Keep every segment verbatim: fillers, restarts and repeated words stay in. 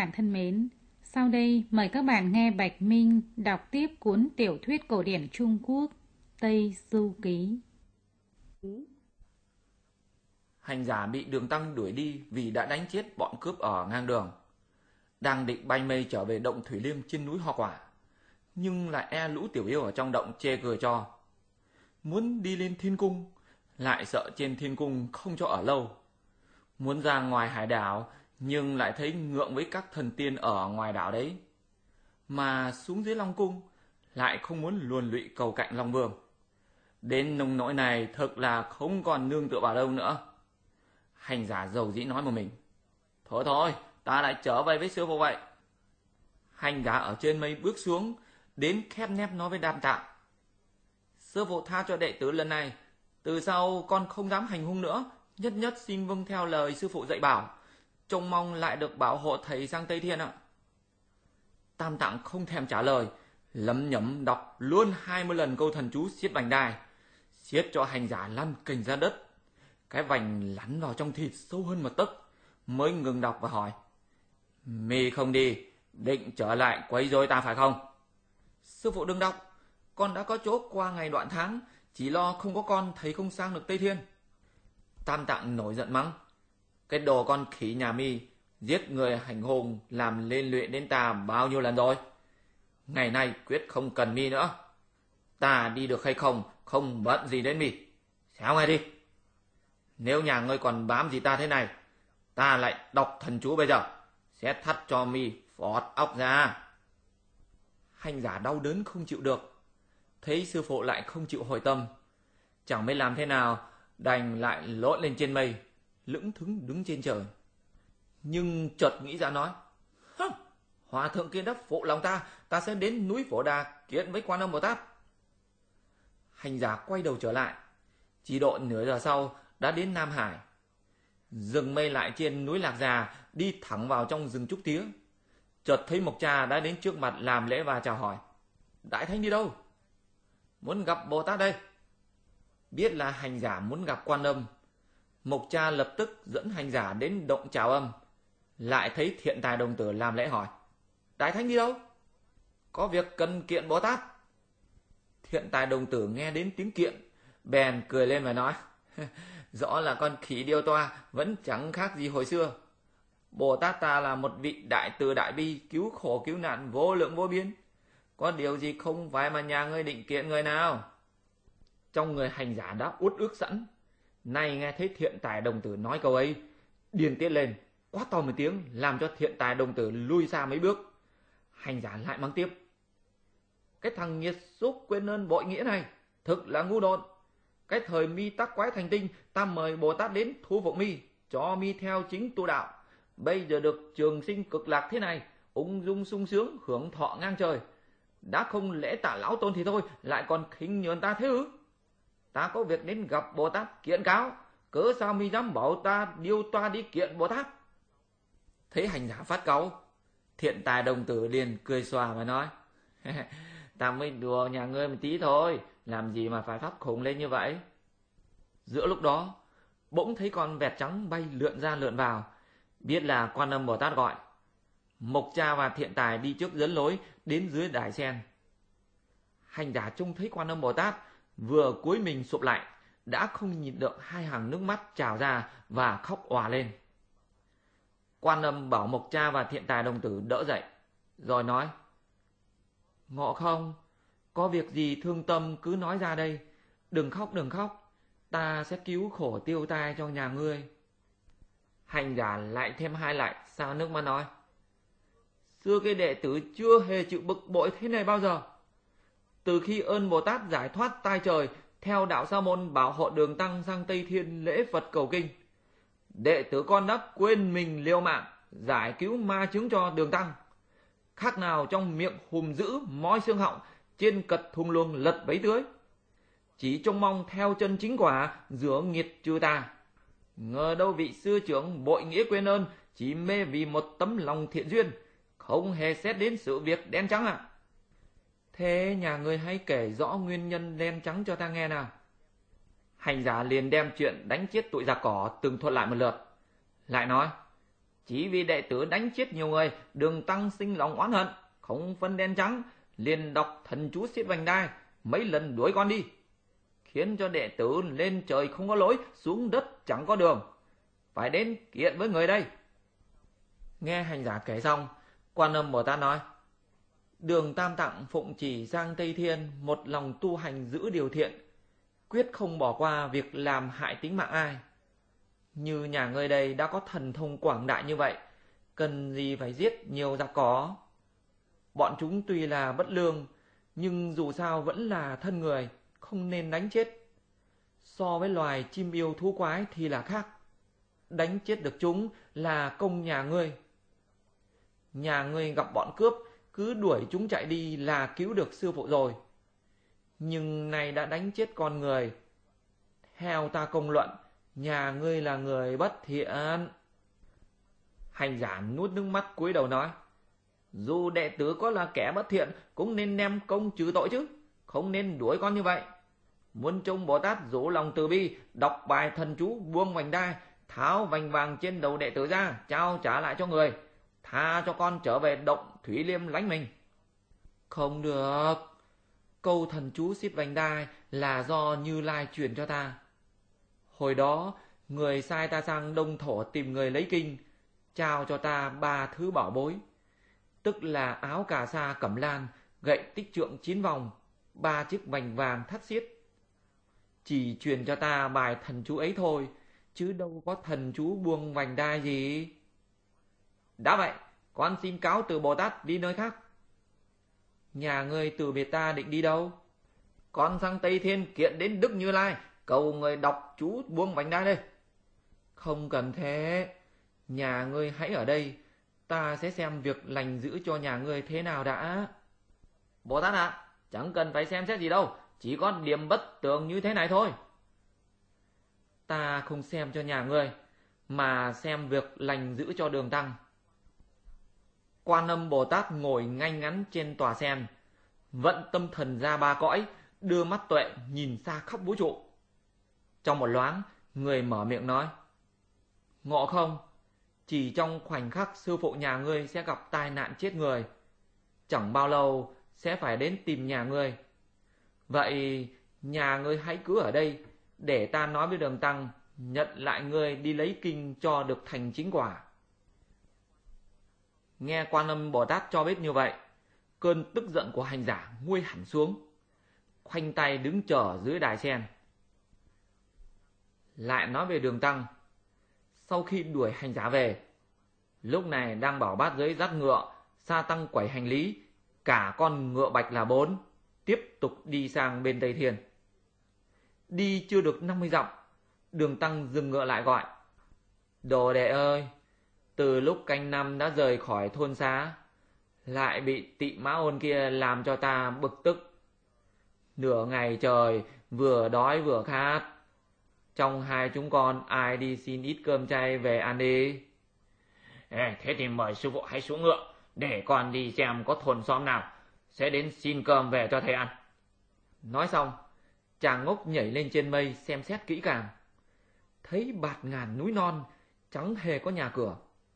bạn thân mến, sau đây mời các bạn nghe Bạch Minh đọc tiếp cuốn tiểu thuyết cổ điển Trung Quốc Tây Du Ký. Hành giả bị Đường Tăng đuổi đi vì đã đánh chết bọn cướp ở ngang đường. Đang định bay mây trở về động Thủy Liêm trên núi Hoa Quả, nhưng lại e lũ tiểu yêu ở trong động chê cười cho. Muốn đi lên thiên cung, lại sợ trên thiên cung không cho ở lâu. Muốn ra ngoài hải đảo, nhưng lại thấy ngượng với các thần tiên ở ngoài đảo đấy. Mà xuống dưới Long Cung, lại không muốn luồn lụy cầu cạnh Long Vương. Đến nông nỗi này thực là không còn nương tựa vào đâu nữa. Hành giả dầu dĩ nói một mình: Thôi thôi, ta lại trở về với sư phụ vậy. Hành giả ở trên mây bước xuống, đến khép nép nói với Tam Tạng: Sư phụ tha cho đệ tử lần này, từ sau con không dám hành hung nữa, nhất nhất xin vâng theo lời sư phụ dạy bảo, trông mong lại được bảo hộ thầy sang Tây Thiên ạ. Tam Tạng không thèm trả lời, lấm nhấm đọc luôn hai mươi lần câu thần chú xiết vành đai, xiết cho hành giả lăn kềnh ra đất. Cái vành lắn vào trong thịt sâu hơn một tấc, mới ngừng đọc và hỏi: Mi không đi, định trở lại quấy rối ta phải không? Sư phụ đừng đọc, con đã có chỗ qua ngày đoạn tháng, chỉ lo không có con thầy không sang được Tây Thiên. Tam Tạng nổi giận mắng: Cái đồ con khỉ nhà Mi, giết người hành hung làm lên luyện đến ta bao nhiêu lần rồi. Ngày nay quyết không cần Mi nữa. Ta đi được hay không, không bận gì đến Mi. Xéo ngay đi. Nếu nhà ngươi còn bám gì ta thế này, ta lại đọc thần chú bây giờ, sẽ thắt cho Mi phọt óc ra. Hành giả đau đớn không chịu được, thấy sư phụ lại không chịu hồi tâm, chẳng biết làm thế nào, đành lại lội lên trên mây, lững thững đứng trên trời. Nhưng chợt nghĩ ra nói: Hơ, hòa thượng kia đã phụ lòng ta, ta sẽ đến núi Phổ Đà kiện với Quan Âm Bồ Tát. Hành giả quay đầu trở lại, chỉ độ nửa giờ sau đã đến Nam Hải. Dừng mây lại trên núi Lạc Già, đi thẳng vào trong rừng trúc tía. Chợt thấy Mộc Cha đã đến trước mặt làm lễ và chào hỏi: Đại Thánh đi đâu? Muốn gặp Bồ Tát đây. Biết là hành giả muốn gặp Quan Âm, Mộc Cha lập tức dẫn hành giả đến động Trào Âm. Lại thấy Thiện Tài Đồng Tử làm lễ hỏi: Đại Thánh đi đâu? Có việc cần kiện Bồ Tát. Thiện Tài Đồng Tử nghe đến tiếng kiện, bèn cười lên và nói: Rõ là con khỉ điêu toa, vẫn chẳng khác gì hồi xưa. Bồ Tát ta là một vị đại từ đại bi, cứu khổ cứu nạn vô lượng vô biên. Có điều gì không phải mà nhà ngươi định kiện người nào? Trong người hành giả đã uất ức sẵn, nay nghe thấy Thiện Tài Đồng Tử nói câu ấy, điên tiết lên, quát to một tiếng, làm cho Thiện Tài Đồng Tử lui ra mấy bước. Hành giả lại mắng tiếp: Cái thằng nghiệt xúc quên ơn bội nghĩa này, thực là ngu độn. Cái thời Mi tắc quái thành tinh, ta mời Bồ Tát đến thu phục Mi, cho Mi theo chính tu đạo. Bây giờ được trường sinh cực lạc thế này, ung dung sung sướng, hưởng thọ ngang trời. Đã không lễ tạ lão tôn thì thôi, lại còn khinh nhờn ta thế ư? Ta có việc đến gặp Bồ Tát kiện cáo, cớ sao Mi dám bảo ta điêu toa đi kiện Bồ Tát? Thấy hành giả phát cáu, Thiện Tài Đồng Tử liền cười xòa và nói: Ta mới đùa nhà ngươi một tí thôi, làm gì mà phải phát khùng lên như vậy? Giữa lúc đó, bỗng thấy con vẹt trắng bay lượn ra lượn vào, biết là Quan Âm Bồ Tát gọi. Mộc Cha và Thiện Tài đi trước dẫn lối đến dưới đài sen. Hành giả trông thấy Quan Âm Bồ Tát vừa cúi mình sụp lại, đã không nhịn được hai hàng nước mắt trào ra và khóc òa lên. Quan Âm bảo Mộc Cha và Thiện Tài Đồng Tử đỡ dậy, rồi nói: Ngộ không, có việc gì thương tâm cứ nói ra đây, đừng khóc đừng khóc, ta sẽ cứu khổ tiêu tai cho nhà ngươi. Hành giả lại thêm hai lại sao nước mắt nói: Xưa cái đệ tử chưa hề chịu bực bội thế này bao giờ. Từ khi ơn Bồ Tát giải thoát tai trời, theo đạo Sa môn bảo hộ Đường Tăng sang Tây Thiên lễ Phật cầu kinh, đệ tử con đã quên mình liều mạng giải cứu ma chứng cho Đường Tăng. Khác nào trong miệng hùm dữ moi xương họng, trên cật thùng luồng lật vấy tưới. Chỉ trông mong theo chân chính quả, rửa nghiệt trừ tà. Ngờ đâu vị sư trưởng bội nghĩa quên ơn, chỉ mê vì một tấm lòng thiện duyên, không hề xét đến sự việc đen trắng ạ. À? Thế nhà ngươi hãy kể rõ nguyên nhân đen trắng cho ta nghe nào. Hành giả liền đem chuyện đánh chết tụi giặc cỏ tường thuật lại một lượt, lại nói: Chỉ vì đệ tử đánh chết nhiều người, Đường Tăng sinh lòng oán hận, không phân đen trắng, liền đọc thần chú xiết vành đai, mấy lần đuổi con đi, khiến cho đệ tử lên trời không có lối, xuống đất chẳng có đường, phải đến kiện với người đây. Nghe hành giả kể xong, Quan Âm Bồ Tát nói: Đường Tam Tạng phụng chỉ sang Tây Thiên, một lòng tu hành giữ điều thiện, quyết không bỏ qua việc làm hại tính mạng ai. Như nhà ngươi đây đã có thần thông quảng đại như vậy, cần gì phải giết nhiều giặc cỏ. Bọn chúng tuy là bất lương, nhưng dù sao vẫn là thân người, không nên đánh chết. So với loài chim yêu thú quái thì là khác. Đánh chết được chúng là công nhà ngươi. Nhà ngươi gặp bọn cướp, cứ đuổi chúng chạy đi là cứu được sư phụ rồi. Nhưng nay đã đánh chết con người, theo ta công luận, nhà ngươi là người bất thiện. Hành giả nuốt nước mắt cúi đầu nói: Dù đệ tử có là kẻ bất thiện, cũng nên đem công trừ tội chứ, không nên đuổi con như vậy. Muốn trông Bồ Tát rủ lòng từ bi, đọc bài thần chú buông vành đai, tháo vành vàng trên đầu đệ tử ra, trao trả lại cho người, tha cho con trở về động Thủy Liêm lánh mình. Không được, câu thần chú xiết vành đai là do Như Lai truyền cho ta. Hồi đó người sai ta sang Đông Thổ tìm người lấy kinh, trao cho ta ba thứ bảo bối, tức là áo cà sa cẩm lan, gậy tích trượng chín vòng, ba chiếc vành vàng thắt xiết. Chỉ truyền cho ta bài thần chú ấy thôi, chứ đâu có thần chú buông vành đai gì. Đã vậy, con xin cáo từ Bồ Tát đi nơi khác. Nhà ngươi từ biệt ta định đi đâu? Con sang Tây Thiên kiện đến Đức Như Lai, cầu người đọc chú buông vành đai đây. Không cần thế, nhà ngươi hãy ở đây, ta sẽ xem việc lành giữ cho nhà ngươi thế nào đã. Bồ Tát ạ, à, chẳng cần phải xem xét gì đâu, chỉ có điểm bất tường như thế này thôi. Ta không xem cho nhà ngươi, mà xem việc lành giữ cho Đường Tăng. Quan Âm Bồ Tát ngồi ngay ngắn trên tòa sen, vận tâm thần ra ba cõi, đưa mắt tuệ nhìn xa khắp vũ trụ. Trong một loáng, người mở miệng nói: Ngộ không, chỉ trong khoảnh khắc sư phụ nhà ngươi sẽ gặp tai nạn chết người, chẳng bao lâu sẽ phải đến tìm nhà ngươi. Vậy nhà ngươi hãy cứ ở đây, để ta nói với Đường Tăng nhận lại ngươi đi lấy kinh cho được thành chính quả. Nghe Quan Âm Bồ Tát cho biết như vậy, cơn tức giận của hành giả nguôi hẳn xuống, khoanh tay đứng chờ dưới đài sen. Lại nói về Đường Tăng, sau khi đuổi hành giả về, lúc này đang bảo bát giới dắt ngựa, sa tăng quẩy hành lý, cả con ngựa bạch là bốn, tiếp tục đi sang bên Tây Thiên. Đi chưa được năm mươi dặm, Đường Tăng dừng ngựa lại gọi: Đồ đệ ơi, từ lúc canh năm đã rời khỏi thôn xá, lại bị Tị Mã Ôn kia làm cho ta bực tức. Nửa ngày trời vừa đói vừa khát, trong hai chúng con ai đi xin ít cơm chay về ăn đi. Ê, thế thì mời sư phụ hãy xuống ngựa, để con đi xem có thôn xóm nào sẽ đến xin cơm về cho thầy ăn. Nói xong, chàng ngốc nhảy lên trên mây xem xét kỹ càng, thấy bạt ngàn núi non, chẳng hề có nhà cửa.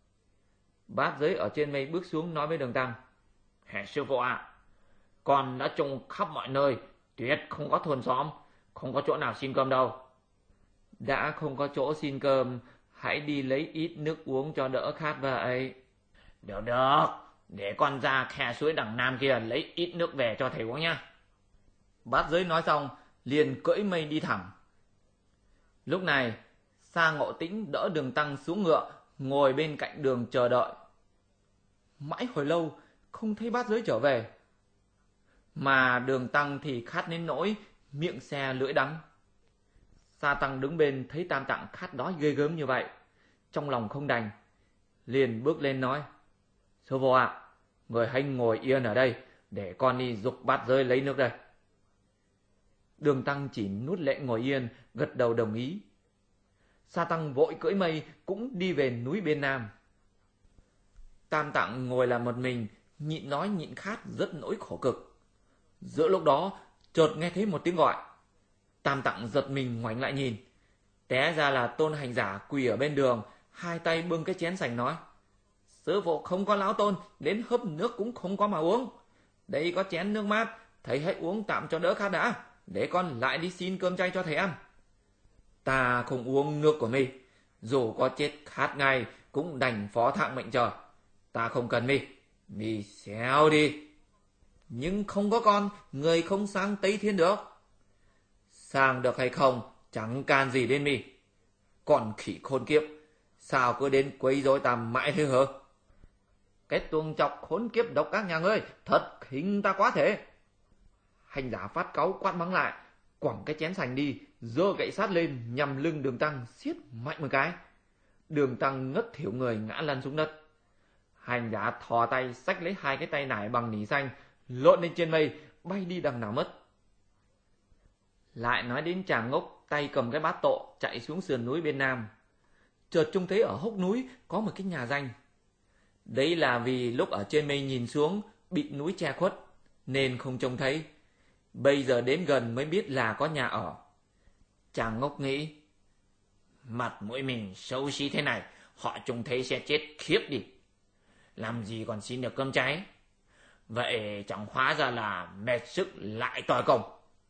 Bát giới ở trên mây bước xuống nói với Đường Tăng: Hẻ sư phụ ạ, à, con đã trông khắp mọi nơi, tuyệt không có thôn xóm, không có chỗ nào xin cơm đâu. Đã không có chỗ xin cơm, hãy đi lấy ít nước uống cho đỡ khát vậy. Được được, để con ra khe suối đằng nam kia lấy ít nước về cho thầy uống nhá. Bát giới nói xong, liền cưỡi mây đi thẳng. Lúc này, Sa Ngộ Tĩnh đỡ Đường Tăng xuống ngựa, ngồi bên cạnh đường chờ đợi. Mãi hồi lâu không thấy bát giới trở về, mà Đường Tăng thì khát đến nỗi miệng xe lưỡi đắng. Sa Tăng đứng bên thấy Tam Tạng khát đói ghê gớm như vậy, trong lòng không đành, liền bước lên nói: Sư phụ ạ, à, người hãy ngồi yên ở đây, để con đi giục bát giới lấy nước đây. Đường Tăng chỉ nuốt lệ ngồi yên, gật đầu đồng ý. Sa Tăng vội cưỡi mây cũng đi về núi bên nam. Tam Tạng ngồi làm một mình, nhịn đói nhịn khát rất nỗi khổ cực. Giữa lúc đó chợt nghe thấy một tiếng gọi. Tam Tạng giật mình ngoảnh lại nhìn, té ra là Tôn Hành Giả quỳ ở bên đường, hai tay bưng cái chén sành nói: Sư phụ không có lão tôn, đến hớp nước cũng không có mà uống. Đây có chén nước mát, thầy hãy uống tạm cho đỡ khát đã, để con lại đi xin cơm chay cho thầy ăn. Ta không uống nước của mi, dù có chết khát ngay cũng đành phó thác mệnh trời. Ta không cần mi, mi xéo đi. Nhưng không có con, người không sang Tây Thiên được. Sang được hay không, chẳng can gì đến mi. Còn khỉ khôn kiếp, sao cứ đến quấy rối ta mãi thế hả? Cái tuồng chọc khốn kiếp độc ác nhà ngươi, thật khinh ta quá thể. Hành giả phát cáu quát mắng lại, quẳng cái chén sành đi, giơ gậy sắt lên nhằm lưng Đường Tăng siết mạnh một cái. Đường Tăng ngất thỉu người ngã lăn xuống đất. Hành giả thò tay xách lấy hai cái tay nải bằng nỉ xanh, lộn lên trên mây, bay đi đằng nào mất. Lại nói đến chàng ngốc tay cầm cái bát tộ chạy xuống sườn núi bên nam. Chợt trông thấy ở hốc núi có một cái nhà danh. Đấy là vì lúc ở trên mây nhìn xuống bị núi che khuất nên không trông thấy. Bây giờ đến gần mới biết là có nhà ở. Chàng ngốc nghĩ, mặt mũi mình xấu xí thế này, họ trông thấy sẽ chết khiếp đi. Làm gì còn xin được cơm cháy. Vậy chẳng hóa ra là mệt sức lại tỏi công.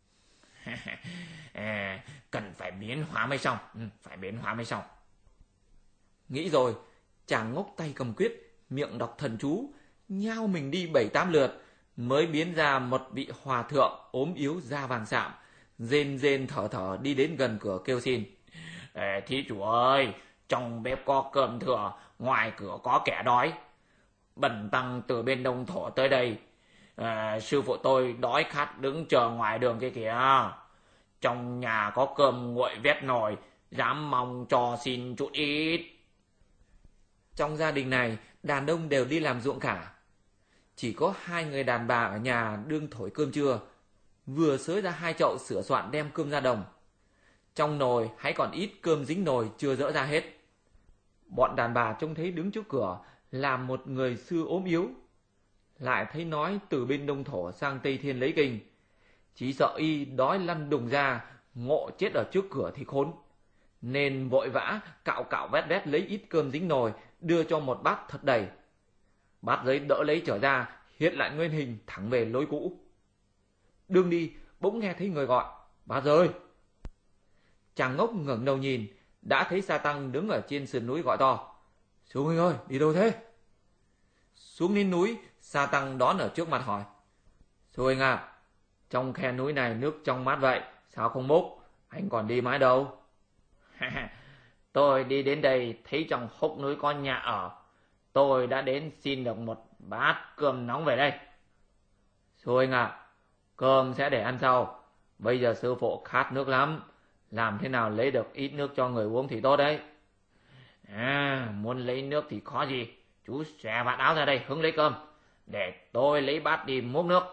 à, Cần phải biến hóa mới xong, ừ, phải biến hóa mới xong. Nghĩ rồi, chàng ngốc tay cầm quyết, miệng đọc thần chú, nhao mình đi bảy tám lượt, mới biến ra một vị hòa thượng ốm yếu da vàng sạm, rên rên thở thở đi đến gần cửa kêu xin. Ê, thí chủ ơi, trong bếp có cơm thừa, ngoài cửa có kẻ đói. Bần tăng từ bên Đông Thổ tới đây. À, sư phụ tôi đói khát đứng chờ ngoài đường kia kìa. Trong nhà có cơm nguội vét nồi, dám mong cho xin chút ít. Trong gia đình này, đàn ông đều đi làm ruộng cả. Chỉ có hai người đàn bà ở nhà đương thổi cơm trưa, vừa xới ra hai chậu sửa soạn đem cơm ra đồng. Trong nồi hãy còn ít cơm dính nồi chưa dỡ ra hết. Bọn đàn bà trông thấy đứng trước cửa là một người sư ốm yếu, lại thấy nói từ bên Đông Thổ sang Tây Thiên lấy kinh, chỉ sợ y đói lăn đùng ra, ngộ chết ở trước cửa thì khốn, nên vội vã cạo cạo vét vét lấy ít cơm dính nồi đưa cho một bát thật đầy. Bát giấy đỡ lấy trở ra, hiện lại nguyên hình thẳng về lối cũ. Đương đi bỗng nghe thấy người gọi, bát ơi. Chàng ngốc ngẩng đầu nhìn, đã thấy Sa Tăng đứng ở trên sườn núi gọi to, sư huynh ơi, đi đâu thế? Xuống đến núi, Sa Tăng đón ở trước mặt hỏi, sư huynh à, trong khe núi này nước trong mát vậy, sao không múc? Anh còn đi mãi đâu? Tôi đi đến đây thấy trong hốc núi có nhà ở, tôi đã đến xin được một bát cơm nóng về đây. Sư huynh à, cơm sẽ để ăn sau, bây giờ sư phụ khát nước lắm, làm thế nào lấy được ít nước cho người uống thì tốt đấy. À, muốn lấy nước thì khó gì, chú xòe vạt áo ra đây hứng lấy cơm, để tôi lấy bát đi múc nước.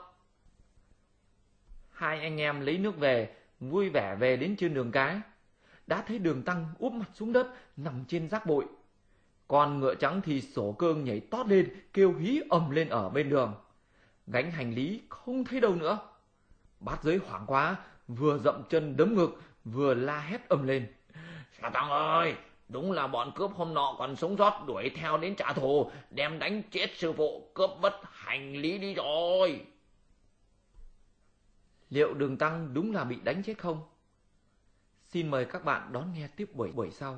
Hai anh em lấy nước về, vui vẻ về đến trên đường cái, đã thấy Đường Tăng úp mặt xuống đất nằm trên rác bụi. Con ngựa trắng thì sổ cương nhảy tót lên kêu hí ầm lên ở bên đường. Gánh hành lý không thấy đâu nữa. Bát giới hoảng quá, vừa dậm chân đấm ngực vừa la hét ầm lên, Sa Tăng ơi, đúng là bọn cướp hôm nọ còn sống sót đuổi theo đến trả thù, đem đánh chết sư phụ, cướp mất hành lý đi rồi. Liệu Đường Tăng đúng là bị đánh chết không? Xin mời các bạn đón nghe tiếp buổi buổi sau.